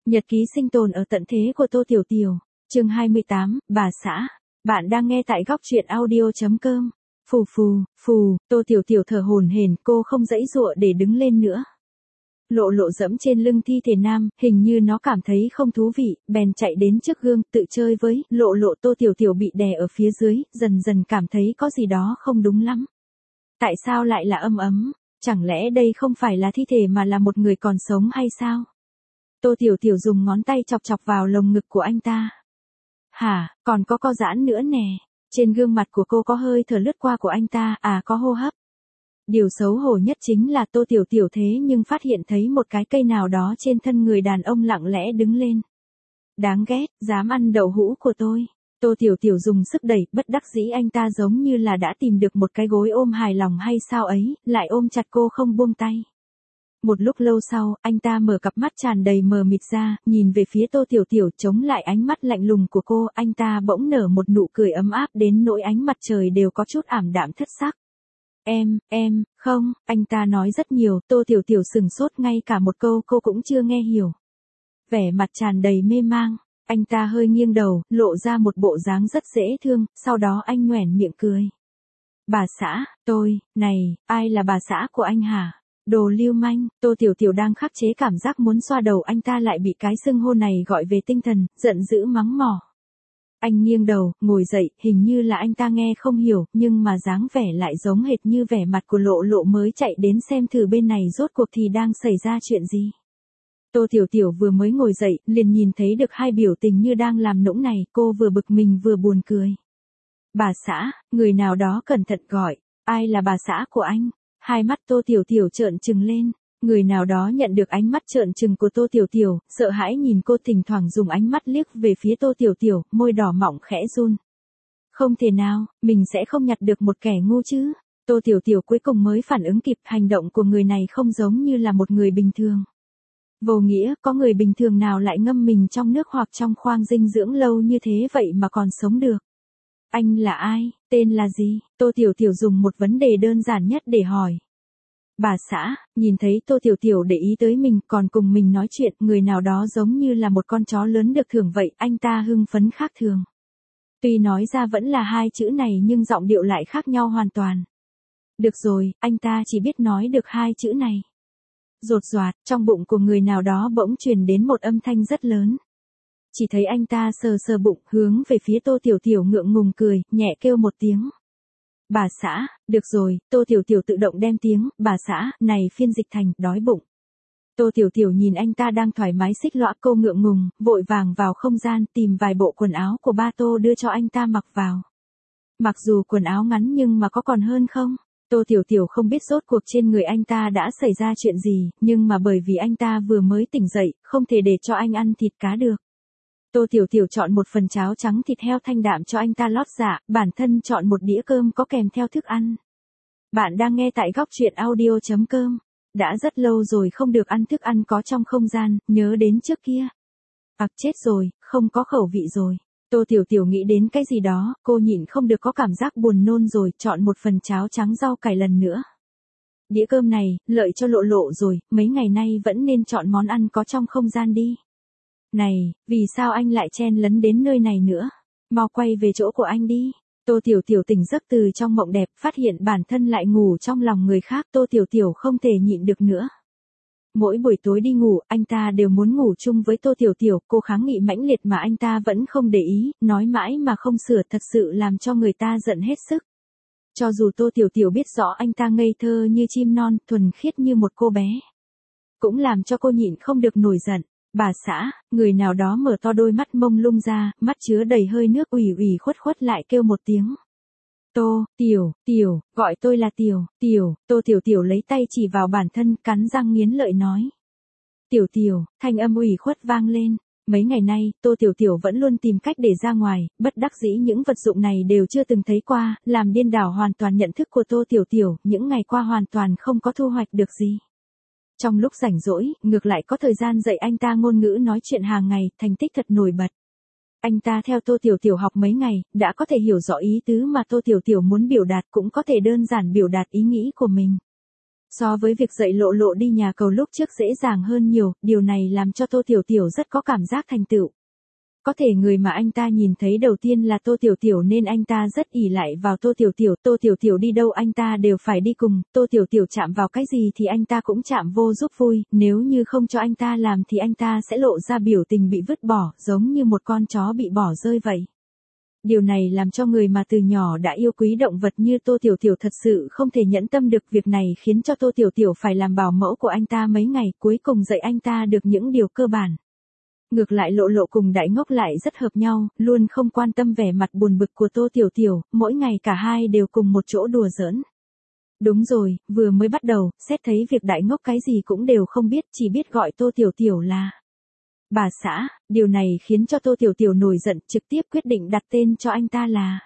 Nhật ký sinh tồn ở tận thế của Tô Tiểu Tiểu, chương 28, bà xã. Bạn đang nghe tại góc truyện audio.com. Phù phù, phù, Tô Tiểu Tiểu thở hổn hển, cô không giãy giụa để đứng lên nữa. Lộ Lộ dẫm trên lưng thi thể nam, hình như nó cảm thấy không thú vị, bèn chạy đến trước gương, tự chơi với. Lộ Lộ. Tô Tiểu Tiểu bị đè ở phía dưới, dần dần cảm thấy có gì đó không đúng lắm. Tại sao lại là âm ấm? Chẳng lẽ đây không phải là thi thể mà là một người còn sống hay sao? Tô Tiểu Tiểu dùng ngón tay chọc chọc vào lồng ngực của anh ta. Hả, còn có co giãn nữa nè. Trên gương mặt của cô có hơi thở lướt qua của anh ta, có hô hấp. Điều xấu hổ nhất chính là Tô Tiểu Tiểu thế nhưng phát hiện thấy một cái cây nào đó trên thân người đàn ông lặng lẽ đứng lên. Đáng ghét, dám ăn đậu hũ của tôi. Tô Tiểu Tiểu dùng sức đẩy, bất đắc dĩ anh ta giống như là đã tìm được một cái gối ôm hài lòng hay sao ấy, lại ôm chặt cô không buông tay. Một lúc lâu sau, anh ta mở cặp mắt tràn đầy mờ mịt ra, nhìn về phía Tô Tiểu Tiểu chống lại ánh mắt lạnh lùng của cô, anh ta bỗng nở một nụ cười ấm áp đến nỗi ánh mặt trời đều có chút ảm đạm thất sắc. Không, anh ta nói rất nhiều, Tô Tiểu Tiểu sừng sốt ngay cả một câu cô cũng chưa nghe hiểu. Vẻ mặt tràn đầy mê mang, anh ta hơi nghiêng đầu, lộ ra một bộ dáng rất dễ thương, sau đó anh nhoẻn miệng cười. Bà xã, này, ai là bà xã của anh hả? Đồ lưu manh. Tô Tiểu Tiểu đang khắc chế cảm giác muốn xoa đầu anh ta lại bị cái xưng hô này gọi về tinh thần, giận dữ mắng mỏ. Anh nghiêng đầu, ngồi dậy, hình như là anh ta nghe không hiểu, nhưng mà dáng vẻ lại giống hệt như vẻ mặt của Lộ Lộ mới chạy đến xem thử bên này rốt cuộc thì đang xảy ra chuyện gì. Tô Tiểu Tiểu vừa mới ngồi dậy, liền nhìn thấy được hai biểu tình như đang làm nũng này, cô vừa bực mình vừa buồn cười. Bà xã, người nào đó cẩn thận gọi, ai là bà xã của anh? Hai mắt Tô Tiểu Tiểu trợn trừng lên, người nào đó nhận được ánh mắt trợn trừng của Tô Tiểu Tiểu, sợ hãi nhìn cô thỉnh thoảng dùng ánh mắt liếc về phía Tô Tiểu Tiểu, môi đỏ mọng khẽ run. Không thể nào, mình sẽ không nhặt được một kẻ ngu chứ. Tô Tiểu Tiểu cuối cùng mới phản ứng kịp, hành động của người này không giống như là một người bình thường. Vô nghĩa, có người bình thường nào lại ngâm mình trong nước hoặc trong khoang dinh dưỡng lâu như thế vậy mà còn sống được? Anh là ai, tên là gì? Tô Tiểu Tiểu dùng một vấn đề đơn giản nhất để hỏi. Bà xã, nhìn thấy Tô Tiểu Tiểu để ý tới mình còn cùng mình nói chuyện, người nào đó giống như là một con chó lớn được thưởng vậy, anh ta hưng phấn khác thường. Tuy nói ra vẫn là hai chữ này nhưng giọng điệu lại khác nhau hoàn toàn. Được rồi, anh ta chỉ biết nói được hai chữ này. Rột roạt, trong bụng của người nào đó bỗng truyền đến một âm thanh rất lớn. Chỉ thấy anh ta sờ sờ bụng, hướng về phía Tô Tiểu Tiểu ngượng ngùng cười, nhẹ kêu một tiếng. Bà xã, được rồi, Tô Tiểu Tiểu tự động đem tiếng, bà xã, này phiên dịch thành, đói bụng. Tô Tiểu Tiểu nhìn anh ta đang thoải mái xích lõa, cô ngượng ngùng, vội vàng vào không gian, tìm vài bộ quần áo của ba Tô đưa cho anh ta mặc vào. Mặc dù quần áo ngắn nhưng mà có còn hơn không? Tô Tiểu Tiểu không biết rốt cuộc trên người anh ta đã xảy ra chuyện gì, nhưng mà bởi vì anh ta vừa mới tỉnh dậy, không thể để cho anh ăn thịt cá được. Tô Tiểu Tiểu chọn một phần cháo trắng thịt heo thanh đạm cho anh ta lót dạ, bản thân chọn một đĩa cơm có kèm theo thức ăn. Bạn đang nghe tại góc truyện audio.com. Đã rất lâu rồi không được ăn thức ăn có trong không gian, nhớ đến trước kia. Chết rồi, không có khẩu vị rồi. Tô Tiểu Tiểu nghĩ đến cái gì đó, cô nhịn không được có cảm giác buồn nôn rồi, chọn một phần cháo trắng rau cải lần nữa. Đĩa cơm này, lợi cho Lộ Lộ rồi, mấy ngày nay vẫn nên chọn món ăn có trong không gian đi. Này, vì sao anh lại chen lấn đến nơi này nữa? Mau quay về chỗ của anh đi. Tô Tiểu Tiểu tỉnh giấc từ trong mộng đẹp, phát hiện bản thân lại ngủ trong lòng người khác, Tô Tiểu Tiểu không thể nhịn được nữa. Mỗi buổi tối đi ngủ, anh ta đều muốn ngủ chung với Tô Tiểu Tiểu, cô kháng nghị mãnh liệt mà anh ta vẫn không để ý, nói mãi mà không sửa, thật sự làm cho người ta giận hết sức. Cho dù Tô Tiểu Tiểu biết rõ anh ta ngây thơ như chim non, thuần khiết như một cô bé, cũng làm cho cô nhịn không được nổi giận. Bà xã, người nào đó mở to đôi mắt mông lung ra, mắt chứa đầy hơi nước ủy khuất khuất lại kêu một tiếng. Tô, Tiểu, gọi tôi là Tiểu. Tô Tiểu Tiểu lấy tay chỉ vào bản thân, cắn răng nghiến lợi nói. Tiểu, thanh âm ủy khuất vang lên. Mấy ngày nay, Tô Tiểu Tiểu vẫn luôn tìm cách để ra ngoài, bất đắc dĩ những vật dụng này đều chưa từng thấy qua, làm điên đảo hoàn toàn nhận thức của Tô Tiểu Tiểu, những ngày qua hoàn toàn không có thu hoạch được gì. Trong lúc rảnh rỗi, ngược lại có thời gian dạy anh ta ngôn ngữ nói chuyện hàng ngày, thành tích thật nổi bật. Anh ta theo Tô Tiểu Tiểu học mấy ngày, đã có thể hiểu rõ ý tứ mà Tô Tiểu Tiểu muốn biểu đạt, cũng có thể đơn giản biểu đạt ý nghĩ của mình. So với việc dạy Lộ Lộ đi nhà cầu lúc trước dễ dàng hơn nhiều, điều này làm cho Tô Tiểu Tiểu rất có cảm giác thành tựu. Có thể người mà anh ta nhìn thấy đầu tiên là Tô Tiểu Tiểu nên anh ta rất ỷ lại vào Tô Tiểu Tiểu đi đâu anh ta đều phải đi cùng, Tô Tiểu Tiểu chạm vào cái gì thì anh ta cũng chạm vô giúp vui, nếu như không cho anh ta làm thì anh ta sẽ lộ ra biểu tình bị vứt bỏ, giống như một con chó bị bỏ rơi vậy. Điều này làm cho người mà từ nhỏ đã yêu quý động vật như Tô Tiểu Tiểu thật sự không thể nhẫn tâm được, việc này khiến cho Tô Tiểu Tiểu phải làm bảo mẫu của anh ta mấy ngày, cuối cùng dạy anh ta được những điều cơ bản. Ngược lại Lộ Lộ cùng Đại Ngốc lại rất hợp nhau, luôn không quan tâm vẻ mặt buồn bực của Tô Tiểu Tiểu, mỗi ngày cả hai đều cùng một chỗ đùa giỡn. Đúng rồi, vừa mới bắt đầu, xét thấy việc Đại Ngốc cái gì cũng đều không biết, chỉ biết gọi Tô Tiểu Tiểu là bà xã, điều này khiến cho Tô Tiểu Tiểu nổi giận, trực tiếp quyết định đặt tên cho anh ta là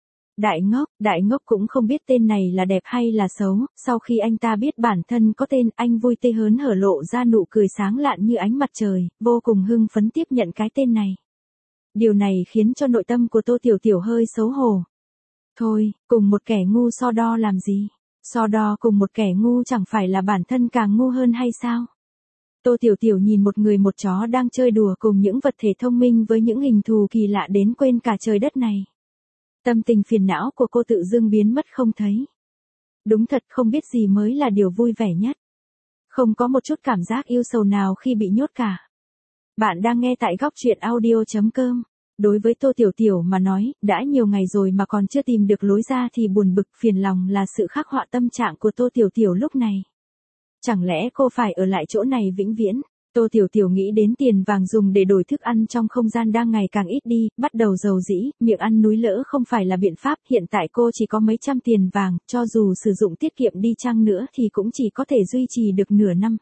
Đại Ngốc cũng không biết tên này là đẹp hay là xấu, sau khi anh ta biết bản thân có tên, anh vui tươi hớn hở lộ ra nụ cười sáng lạn như ánh mặt trời, vô cùng hưng phấn tiếp nhận cái tên này. Điều này khiến cho nội tâm của Tô Tiểu Tiểu hơi xấu hổ. Thôi, cùng một kẻ ngu so đo làm gì? So đo cùng một kẻ ngu chẳng phải là bản thân càng ngu hơn hay sao? Tô Tiểu Tiểu nhìn một người một chó đang chơi đùa cùng những vật thể thông minh với những hình thù kỳ lạ đến quên cả trời đất này. Tâm tình phiền não của cô tự dưng biến mất không thấy. Đúng thật không biết gì mới là điều vui vẻ nhất. Không có một chút cảm giác yêu sầu nào khi bị nhốt cả. Bạn đang nghe tại góc truyện audio.com. Đối với Tô Tiểu Tiểu mà nói, đã nhiều ngày rồi mà còn chưa tìm được lối ra thì buồn bực phiền lòng là sự khắc họa tâm trạng của Tô Tiểu Tiểu lúc này. Chẳng lẽ cô phải ở lại chỗ này vĩnh viễn? Tô Tiểu Tiểu nghĩ đến tiền vàng dùng để đổi thức ăn trong không gian đang ngày càng ít đi, bắt đầu rầu rĩ, miệng ăn núi lỡ không phải là biện pháp, hiện tại cô chỉ có mấy trăm tiền vàng, cho dù sử dụng tiết kiệm đi chăng nữa thì cũng chỉ có thể duy trì được nửa năm,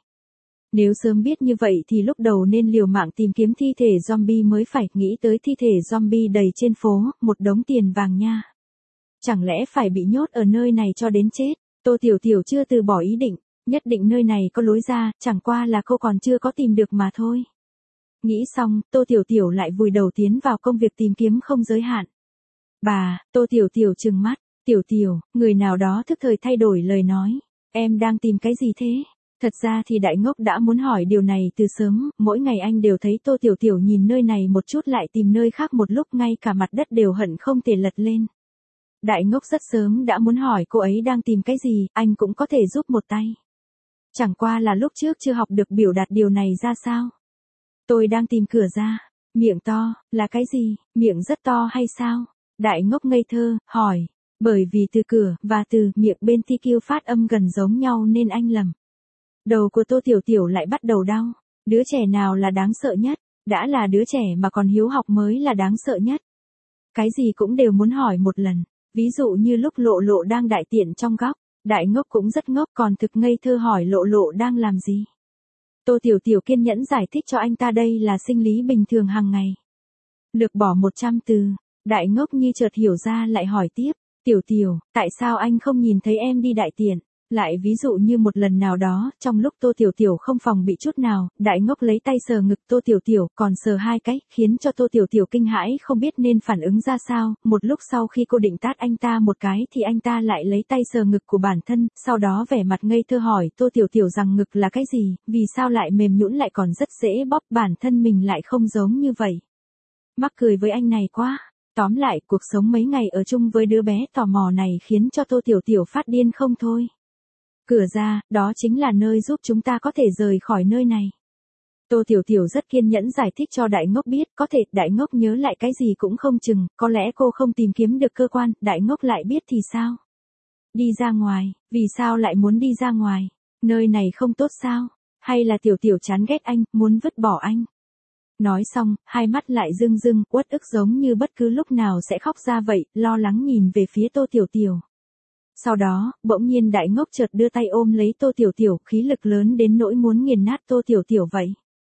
Nếu sớm biết như vậy thì lúc đầu nên liều mạng tìm kiếm thi thể zombie mới phải, nghĩ tới thi thể zombie đầy trên phố, một đống tiền vàng nha. Chẳng lẽ phải bị nhốt ở nơi này cho đến chết? Tô Tiểu Tiểu chưa từ bỏ ý định. Nhất định nơi này có lối ra, chẳng qua là cô còn chưa có tìm được mà thôi. Nghĩ xong, Tô Tiểu Tiểu lại vùi đầu tiến vào công việc tìm kiếm không giới hạn. Tô Tiểu Tiểu trừng mắt, Tiểu Tiểu, người nào đó thức thời thay đổi lời nói. Em đang tìm cái gì thế? Thật ra thì Đại Ngốc đã muốn hỏi điều này từ sớm, mỗi ngày anh đều thấy Tô Tiểu Tiểu nhìn nơi này một chút lại tìm nơi khác một lúc, ngay cả mặt đất đều hận không thể lật lên. Đại Ngốc rất sớm đã muốn hỏi cô ấy đang tìm cái gì, anh cũng có thể giúp một tay. Chẳng qua là lúc trước chưa học được biểu đạt điều này ra sao. Tôi đang tìm cửa ra. Miệng to, là cái gì, miệng rất to hay sao? Đại Ngốc ngây thơ, hỏi. Bởi vì từ cửa, và từ miệng bên TQ phát âm gần giống nhau nên anh lầm. Đầu của Tô Tiểu Tiểu lại bắt đầu đau. Đứa trẻ nào là đáng sợ nhất? Đã là đứa trẻ mà còn hiếu học mới là đáng sợ nhất. Cái gì cũng đều muốn hỏi một lần. Ví dụ như lúc Lộ Lộ đang đại tiện trong góc. Đại Ngốc cũng rất ngốc còn thực ngây thơ hỏi Lộ Lộ đang làm gì. Tô Tiểu Tiểu kiên nhẫn giải thích cho anh ta đây là sinh lý bình thường hàng ngày. Lược bỏ 100 từ, Đại Ngốc như chợt hiểu ra lại hỏi tiếp, Tiểu Tiểu, tại sao anh không nhìn thấy em đi đại tiện? Lại ví dụ như một lần nào đó, trong lúc Tô Tiểu Tiểu không phòng bị chút nào, Đại Ngốc lấy tay sờ ngực Tô Tiểu Tiểu, còn sờ hai cái, khiến cho Tô Tiểu Tiểu kinh hãi không biết nên phản ứng ra sao, một lúc sau khi cô định tát anh ta một cái thì anh ta lại lấy tay sờ ngực của bản thân, sau đó vẻ mặt ngây thơ hỏi Tô Tiểu Tiểu rằng ngực là cái gì, vì sao lại mềm nhũn lại còn rất dễ bóp, bản thân mình lại không giống như vậy. Mắc cười với anh này quá. Tóm lại, cuộc sống mấy ngày ở chung với đứa bé tò mò này khiến cho Tô Tiểu Tiểu phát điên không thôi. Cửa ra, đó chính là nơi giúp chúng ta có thể rời khỏi nơi này. Tô Tiểu Tiểu rất kiên nhẫn giải thích cho Đại Ngốc biết, có thể Đại Ngốc nhớ lại cái gì cũng không chừng, có lẽ cô không tìm kiếm được cơ quan, Đại Ngốc lại biết thì sao? Đi ra ngoài, vì sao lại muốn đi ra ngoài? Nơi này không tốt sao? Hay là Tiểu Tiểu chán ghét anh, muốn vứt bỏ anh? Nói xong, hai mắt lại rưng rưng, uất ức giống như bất cứ lúc nào sẽ khóc ra vậy, lo lắng nhìn về phía Tô Tiểu Tiểu. Sau đó, bỗng nhiên Đại Ngốc chợt đưa tay ôm lấy Tô Tiểu Tiểu, khí lực lớn đến nỗi muốn nghiền nát Tô Tiểu Tiểu vậy.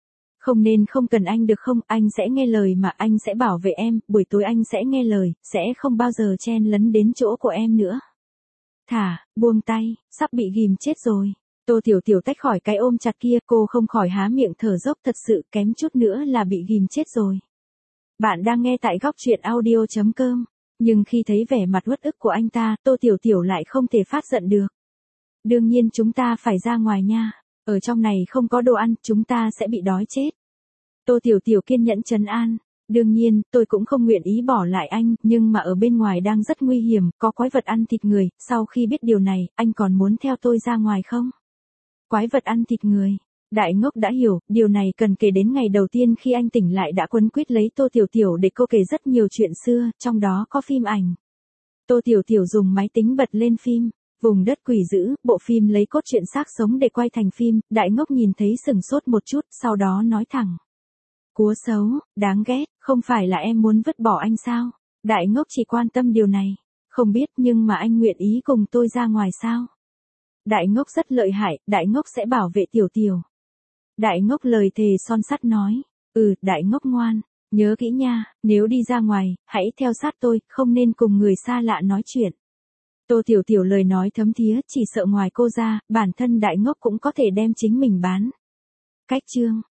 Không cần anh được không, anh sẽ nghe lời mà, anh sẽ bảo vệ em, buổi tối anh sẽ nghe lời, sẽ không bao giờ chen lấn đến chỗ của em nữa. Thả, buông tay, sắp bị ghim chết rồi. Tô Tiểu Tiểu tách khỏi cái ôm chặt kia, cô không khỏi há miệng thở dốc, thật sự kém chút nữa là bị ghim chết rồi. Bạn đang nghe tại góc truyện audio.com. Nhưng khi thấy vẻ mặt uất ức của anh ta, Tô Tiểu Tiểu lại không thể phát giận được. Đương nhiên chúng ta phải ra ngoài nha. Ở trong này không có đồ ăn, chúng ta sẽ bị đói chết. Tô Tiểu Tiểu kiên nhẫn trấn an. Đương nhiên, tôi cũng không nguyện ý bỏ lại anh, nhưng mà ở bên ngoài đang rất nguy hiểm, có quái vật ăn thịt người, sau khi biết điều này, anh còn muốn theo tôi ra ngoài không? Quái vật ăn thịt người. Đại ngốc đã hiểu, điều này cần kể đến ngày đầu tiên khi anh tỉnh lại đã quấn quýt lấy Tô Tiểu Tiểu để cô kể rất nhiều chuyện xưa, trong đó có phim ảnh. Tô Tiểu Tiểu dùng máy tính bật lên phim, Vùng đất quỷ dữ, bộ phim lấy cốt truyện xác sống để quay thành phim, đại ngốc nhìn thấy sừng sốt một chút, sau đó nói thẳng. Cúa xấu, đáng ghét, không phải là em muốn vứt bỏ anh sao? Đại ngốc chỉ quan tâm điều này. Không biết nhưng mà anh nguyện ý cùng tôi ra ngoài sao? Đại ngốc rất lợi hại, đại ngốc sẽ bảo vệ Tiểu Tiểu. Đại ngốc lời thề son sắt nói. Đại ngốc ngoan, nhớ kỹ nha, nếu đi ra ngoài, hãy theo sát tôi, không nên cùng người xa lạ nói chuyện. Tô Tiểu Tiểu lời nói thấm thía, chỉ sợ ngoài cô ra, bản thân đại ngốc cũng có thể đem chính mình bán. Cách chương